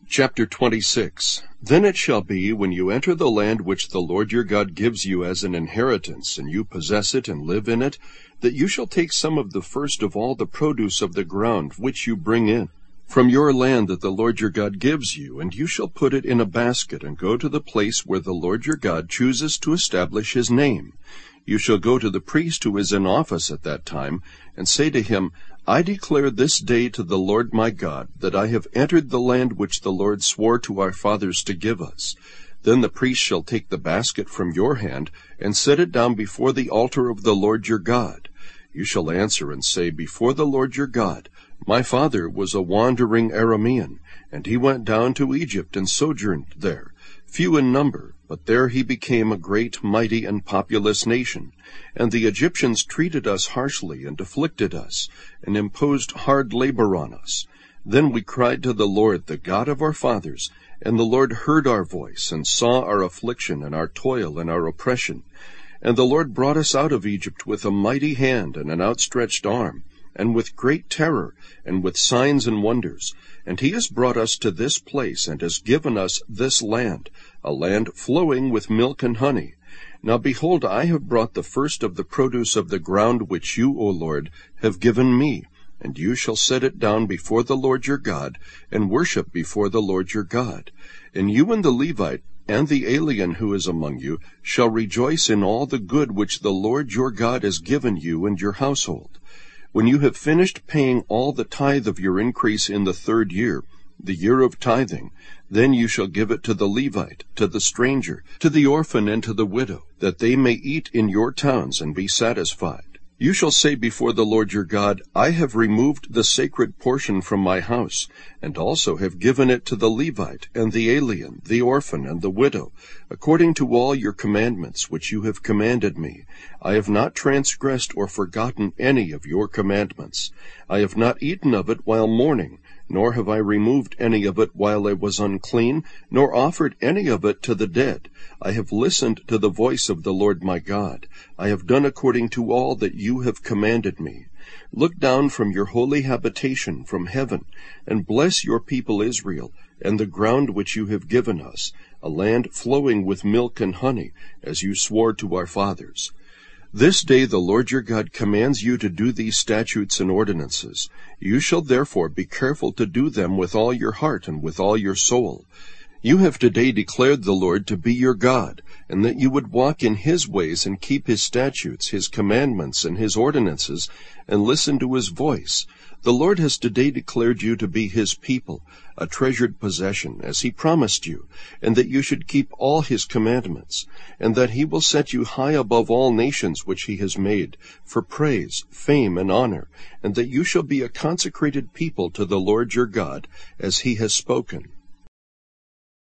Chapter 26. Then it shall be, when you enter the land which the Lord your God gives you as an inheritance, and you possess it and live in it, that you shall take some of the first of all the produce of the ground which you bring in from your land that the Lord your God gives you, and you shall put it in a basket, and go to the place where the Lord your God chooses to establish his name. You shall go to the priest who is in office at that time, and say to him, I declare this day to the Lord my God that I have entered the land which the Lord swore to our fathers to give us. Then the priest shall take the basket from your hand, and set it down before the altar of the Lord your God. You shall answer and say, Before the Lord your God, my father was a wandering Aramean, and he went down to Egypt and sojourned there, few in number, but there he became a great, mighty, and populous nation. And the Egyptians treated us harshly, and afflicted us, and imposed hard labor on us. Then we cried to the Lord, the God of our fathers, and the Lord heard our voice, and saw our affliction, and our toil, and our oppression. And the Lord brought us out of Egypt with a mighty hand and an outstretched arm, and with great terror, and with signs and wonders. And he has brought us to this place, and has given us this land, a land flowing with milk and honey. Now behold, I have brought the first of the produce of the ground which you, O Lord, have given me, and you shall set it down before the Lord your God, and worship before the Lord your God. And you and the Levite, and the alien who is among you, shall rejoice in all the good which the Lord your God has given you and your household. When you have finished paying all the tithe of your increase in the 3rd year, the year of tithing, then you shall give it to the Levite, to the stranger, to the orphan, and to the widow, that they may eat in your towns and be satisfied. You shall say before the Lord your God, I have removed the sacred portion from my house, and also have given it to the Levite, and the alien, the orphan, and the widow, according to all your commandments which you have commanded me. I have not transgressed or forgotten any of your commandments. I have not eaten of it while mourning, nor have I removed any of it while I was unclean, nor offered any of it to the dead. I have listened to the voice of the Lord my God. I have done according to all that you have commanded me. Look down from your holy habitation from heaven, and bless your people Israel, and the ground which you have given us, a land flowing with milk and honey, as you swore to our fathers. This day the Lord your God commands you to do these statutes and ordinances. You shall therefore be careful to do them with all your heart and with all your soul. You have today declared the Lord to be your God, and that you would walk in his ways and keep his statutes, his commandments, and his ordinances, and listen to his voice. The Lord has today declared you to be his people, a treasured possession, as he promised you, and that you should keep all his commandments, and that he will set you high above all nations which he has made, for praise, fame, and honor, and that you shall be a consecrated people to the Lord your God, as he has spoken.